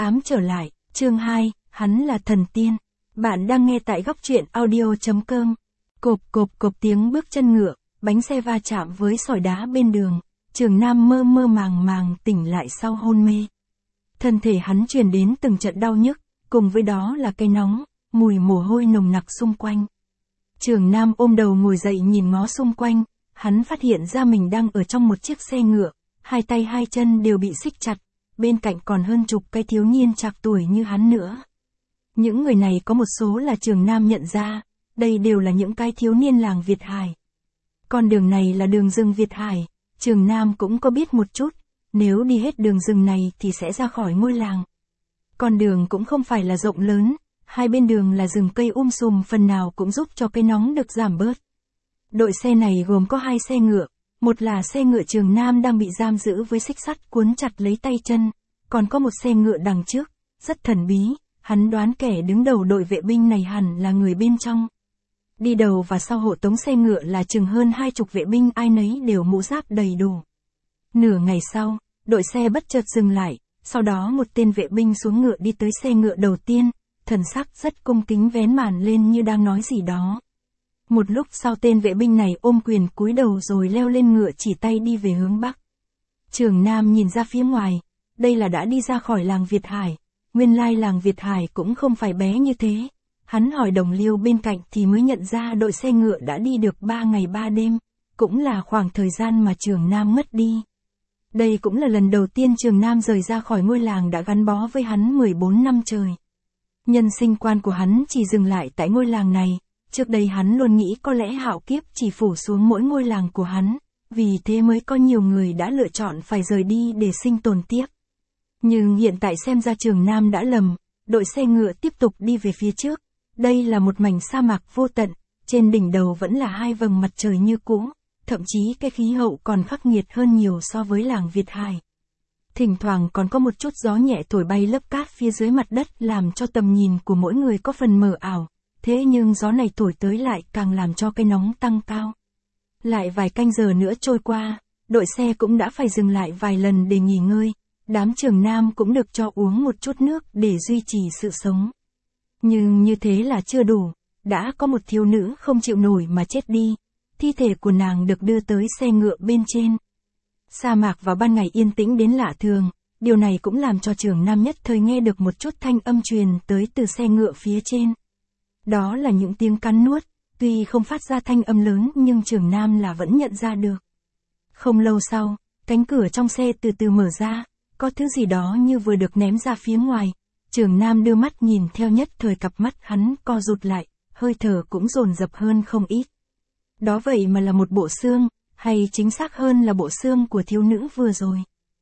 8 trở lại, chương 2, hắn là thần tiên. Bạn đang nghe tại góc truyện audio.com. Cộp cộp cộp tiếng bước chân ngựa, bánh xe va chạm với sỏi đá bên đường. Trường Nam mơ mơ màng màng tỉnh lại sau hôn mê. Thân thể hắn truyền đến từng trận đau nhức, cùng với đó là cái nóng, mùi mồ hôi nồng nặc xung quanh. Trường Nam ôm đầu ngồi dậy nhìn ngó xung quanh, hắn phát hiện ra mình đang ở trong một chiếc xe ngựa, hai tay hai chân đều bị xích chặt, bên cạnh còn hơn chục cái thiếu niên trạc tuổi như hắn nữa. Những người này có một số là Trường Nam nhận ra, đây đều là những cái thiếu niên làng Việt Hải. Con đường này là đường rừng Việt Hải, Trường Nam cũng có biết một chút, nếu đi hết đường rừng này thì sẽ ra khỏi ngôi làng. Con đường cũng không phải là rộng lớn, hai bên đường là rừng cây sùm phần nào cũng giúp cho cái nóng được giảm bớt. Đội xe này gồm có hai xe ngựa, một là xe ngựa Trường Nam đang bị giam giữ với xích sắt cuốn chặt lấy tay chân, còn có một xe ngựa đằng trước, rất thần bí, hắn đoán kẻ đứng đầu đội vệ binh này hẳn là người bên trong. Đi đầu và sau hộ tống xe ngựa là chừng hơn 20 vệ binh, ai nấy đều mũ giáp đầy đủ. Nửa ngày sau, đội xe bất chợt dừng lại, sau đó một tên vệ binh xuống ngựa đi tới xe ngựa đầu tiên, thần sắc rất cung kính vén màn lên như đang nói gì đó. Một lúc sau tên vệ binh này ôm quyền cúi đầu rồi leo lên ngựa chỉ tay đi về hướng bắc. Trường Nam nhìn ra phía ngoài, đây là đã đi ra khỏi làng Việt Hải, nguyên lai làng Việt Hải cũng không phải bé như thế. Hắn hỏi đồng liêu bên cạnh thì mới nhận ra đội xe ngựa đã đi được 3 ngày 3 đêm, cũng là khoảng thời gian mà Trường Nam mất đi. Đây cũng là lần đầu tiên Trường Nam rời ra khỏi ngôi làng đã gắn bó với hắn 14 năm trời. Nhân sinh quan của hắn chỉ dừng lại tại ngôi làng này, trước đây hắn luôn nghĩ có lẽ hạo kiếp chỉ phủ xuống mỗi ngôi làng của hắn, vì thế mới có nhiều người đã lựa chọn phải rời đi để sinh tồn tiếp. Nhưng hiện tại xem ra Trường Nam đã lầm, đội xe ngựa tiếp tục đi về phía trước. Đây là một mảnh sa mạc vô tận, trên đỉnh đầu vẫn là hai vầng mặt trời như cũ, thậm chí cái khí hậu còn khắc nghiệt hơn nhiều so với làng Việt Hải. Thỉnh thoảng còn có một chút gió nhẹ thổi bay lớp cát phía dưới mặt đất làm cho tầm nhìn của mỗi người có phần mờ ảo, thế nhưng gió này thổi tới lại càng làm cho cái nóng tăng cao. Lại vài canh giờ nữa trôi qua, đội xe cũng đã phải dừng lại vài lần để nghỉ ngơi, đám Trường Nam cũng được cho uống một chút nước để duy trì sự sống. Nhưng như thế là chưa đủ, đã có một thiếu nữ không chịu nổi mà chết đi, thi thể của nàng được đưa tới xe ngựa bên trên. Sa mạc vào ban ngày yên tĩnh đến lạ thường, điều này cũng làm cho Trường Nam nhất thời nghe được một chút thanh âm truyền tới từ xe ngựa phía trên. Đó là những tiếng cắn nuốt, tuy không phát ra thanh âm lớn nhưng Trường Nam là vẫn nhận ra được. Không lâu sau, cánh cửa trong xe từ từ mở ra, có thứ gì đó như vừa được ném ra phía ngoài. Trường Nam đưa mắt nhìn theo, nhất thời cặp mắt hắn co rụt lại, hơi thở cũng dồn dập hơn không ít. Đó vậy mà là một bộ xương, hay chính xác hơn là bộ xương của thiếu nữ vừa rồi.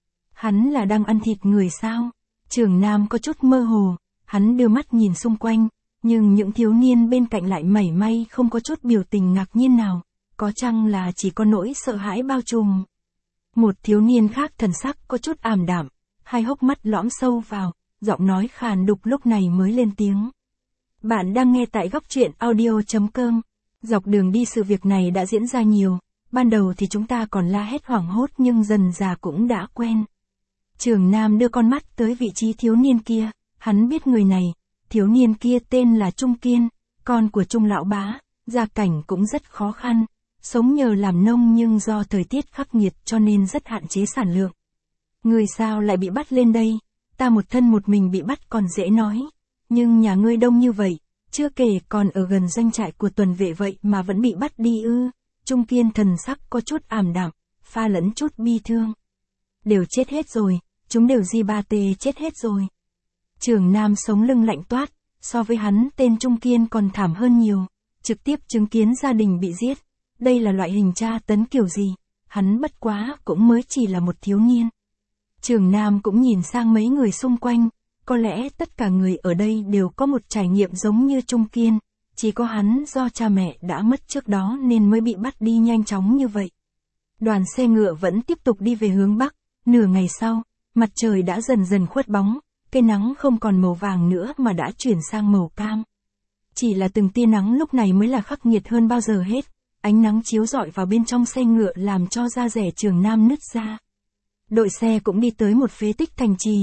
Hắn là đang ăn thịt người sao? Trường Nam có chút mơ hồ, hắn đưa mắt nhìn xung quanh, nhưng những thiếu niên bên cạnh lại mảy may không có chút biểu tình ngạc nhiên nào, có chăng là chỉ có nỗi sợ hãi bao trùm. Một thiếu niên khác thần sắc có chút ảm đạm, hai hốc mắt lõm sâu vào, giọng nói khàn đục lúc này mới lên tiếng. Bạn đang nghe tại góc truyện audio.com. Dọc đường đi sự việc này đã diễn ra nhiều, ban đầu thì chúng ta còn la hét hoảng hốt nhưng dần dà cũng đã quen. Trường Nam đưa con mắt tới vị trí thiếu niên kia, hắn biết người này, thiếu niên kia tên là Trung Kiên, con của Trung lão bá, gia cảnh cũng rất khó khăn, sống nhờ làm nông nhưng do thời tiết khắc nghiệt cho nên rất hạn chế sản lượng. Người sao lại bị bắt lên đây? Ta một thân một mình bị bắt còn dễ nói, nhưng nhà ngươi đông như vậy, chưa kể còn ở gần doanh trại của tuần vệ vậy mà vẫn bị bắt đi ư? Trung Kiên thần sắc có chút ảm đạm, pha lẫn chút bi thương. Đều chết hết rồi, chúng đều di ba tê chết hết rồi. Trường Nam sống lưng lạnh toát, so với hắn tên Trung Kiên còn thảm hơn nhiều, trực tiếp chứng kiến gia đình bị giết. Đây là loại hình tra tấn kiểu gì? Hắn bất quá cũng mới chỉ là một thiếu niên. Trường Nam cũng nhìn sang mấy người xung quanh, có lẽ tất cả người ở đây đều có một trải nghiệm giống như Trung Kiên, chỉ có hắn do cha mẹ đã mất trước đó nên mới bị bắt đi nhanh chóng như vậy. Đoàn xe ngựa vẫn tiếp tục đi về hướng bắc, nửa ngày sau, mặt trời đã dần dần khuất bóng, cây nắng không còn màu vàng nữa mà đã chuyển sang màu cam. Chỉ là từng tia nắng lúc này mới là khắc nghiệt hơn bao giờ hết, ánh nắng chiếu rọi vào bên trong xe ngựa làm cho da dẻ Trường Nam nứt ra. Đội xe cũng đi tới một phế tích thành trì,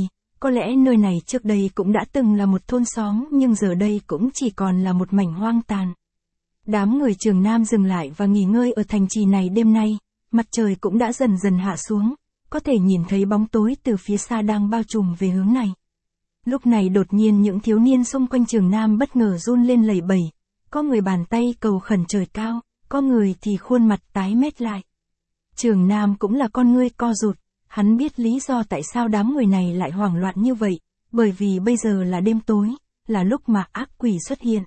Có lẽ nơi này trước đây cũng đã từng là một thôn xóm nhưng giờ đây cũng chỉ còn là một mảnh hoang tàn. Đám người Trường Nam dừng lại và nghỉ ngơi ở thành trì này đêm nay, mặt trời cũng đã dần dần hạ xuống, có thể nhìn thấy bóng tối từ phía xa đang bao trùm về hướng này. Lúc này đột nhiên những thiếu niên xung quanh Trường Nam bất ngờ run lên lẩy bẩy, có người bàn tay cầu khẩn trời cao, có người thì khuôn mặt tái mét lại. Trường Nam cũng là con ngươi co rụt, hắn biết lý do tại sao đám người này lại hoảng loạn như vậy, bởi vì bây giờ là đêm tối, là lúc mà ác quỷ xuất hiện.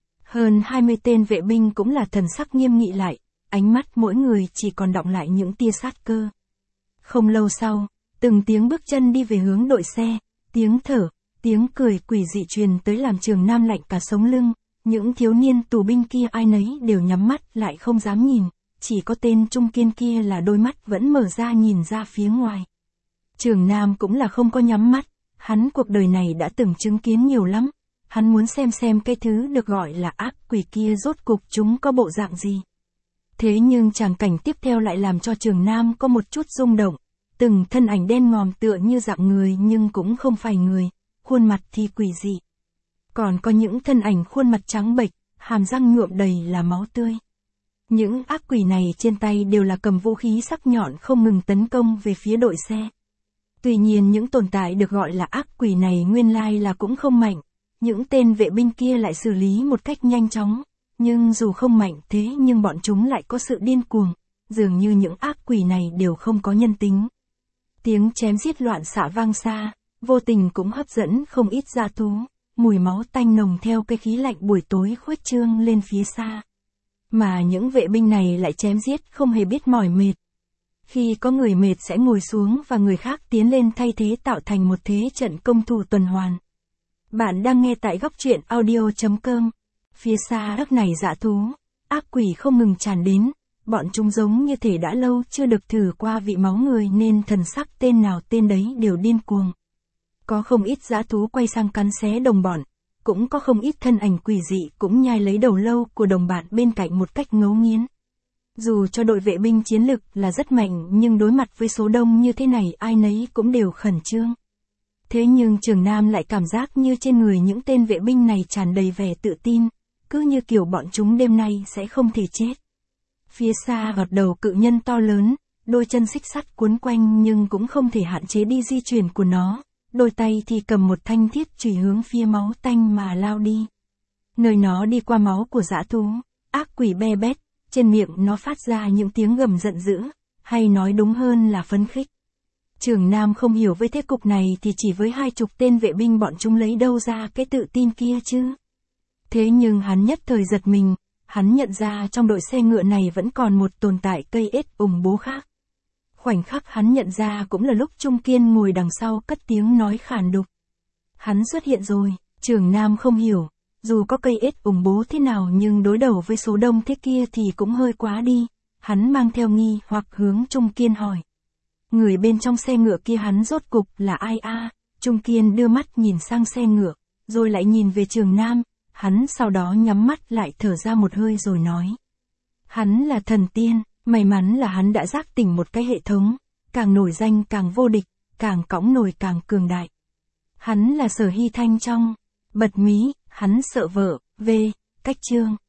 Hơn 20 tên vệ binh cũng là thần sắc nghiêm nghị lại, ánh mắt mỗi người chỉ còn đọng lại những tia sát cơ. Không lâu sau, từng tiếng bước chân đi về hướng đội xe, tiếng thở, tiếng cười quỷ dị truyền tới làm Trường Nam lạnh cả sống lưng, những thiếu niên tù binh kia ai nấy đều nhắm mắt lại không dám nhìn, chỉ có tên Trung Kiên kia là đôi mắt vẫn mở ra nhìn ra phía ngoài. Trường Nam cũng là không có nhắm mắt, hắn cuộc đời này đã từng chứng kiến nhiều lắm, hắn muốn xem cái thứ được gọi là ác quỷ kia rốt cục chúng có bộ dạng gì. Thế nhưng tràng cảnh tiếp theo lại làm cho Trường Nam có một chút rung động, từng thân ảnh đen ngòm tựa như dạng người nhưng cũng không phải người, khuôn mặt thì quỷ dị. Còn có những thân ảnh khuôn mặt trắng bệch, hàm răng nhuộm đầy là máu tươi. Những ác quỷ này trên tay đều là cầm vũ khí sắc nhọn không ngừng tấn công về phía đội xe. Tuy nhiên những tồn tại được gọi là ác quỷ này nguyên lai là cũng không mạnh, những tên vệ binh kia lại xử lý một cách nhanh chóng, nhưng dù không mạnh thế nhưng bọn chúng lại có sự điên cuồng, dường như những ác quỷ này đều không có nhân tính. Tiếng chém giết loạn xạ vang xa, vô tình cũng hấp dẫn không ít dã thú, mùi máu tanh nồng theo cái khí lạnh buổi tối khuếch trương lên phía xa. Mà những vệ binh này lại chém giết không hề biết mỏi mệt. Khi có người mệt sẽ ngồi xuống và người khác tiến lên thay thế tạo thành một thế trận công thủ tuần hoàn. Bạn đang nghe tại góc truyện audio.com. Phía xa đất này dã thú, ác quỷ không ngừng tràn đến, bọn chúng giống như thể đã lâu chưa được thử qua vị máu người nên thần sắc tên nào tên đấy đều điên cuồng. Có không ít dã thú quay sang cắn xé đồng bọn, cũng có không ít thân ảnh quỷ dị cũng nhai lấy đầu lâu của đồng bạn bên cạnh một cách ngấu nghiến. Dù cho đội vệ binh chiến lực là rất mạnh nhưng đối mặt với số đông như thế này ai nấy cũng đều khẩn trương. Thế nhưng Trường Nam lại cảm giác như trên người những tên vệ binh này tràn đầy vẻ tự tin, cứ như kiểu bọn chúng đêm nay sẽ không thể chết. Phía xa gọt đầu cự nhân to lớn, đôi chân xích sắt cuốn quanh nhưng cũng không thể hạn chế đi di chuyển của nó, đôi tay thì cầm một thanh thiết chùy hướng phía máu tanh mà lao đi. Nơi nó đi qua máu của dã thú, ác quỷ be bét, trên miệng nó phát ra những tiếng gầm giận dữ, hay nói đúng hơn là phấn khích. Trường Nam không hiểu với thế cục này thì chỉ với 20 tên vệ binh bọn chúng lấy đâu ra cái tự tin kia chứ. Thế nhưng hắn nhất thời giật mình, hắn nhận ra trong đội xe ngựa này vẫn còn một tồn tại cây ết ủng bố khác. Khoảnh khắc hắn nhận ra cũng là lúc Trung Kiên ngồi đằng sau cất tiếng nói khàn đục. Hắn xuất hiện rồi, Trường Nam không hiểu, dù có cây ết ủng bố thế nào nhưng đối đầu với số đông thế kia thì cũng hơi quá đi. Hắn mang theo nghi hoặc hướng Trung Kiên hỏi. Người bên trong xe ngựa kia hắn rốt cục là ai a? Trung Kiên đưa mắt nhìn sang xe ngựa, rồi lại nhìn về Trường Nam, hắn sau đó nhắm mắt lại thở ra một hơi rồi nói. Hắn là thần tiên, may mắn là hắn đã giác tỉnh một cái hệ thống, càng nổi danh càng vô địch, càng cõng nổi càng cường đại. Hắn là Sở Hy Thanh trong Bật Mí, hắn sợ vợ, cách chương.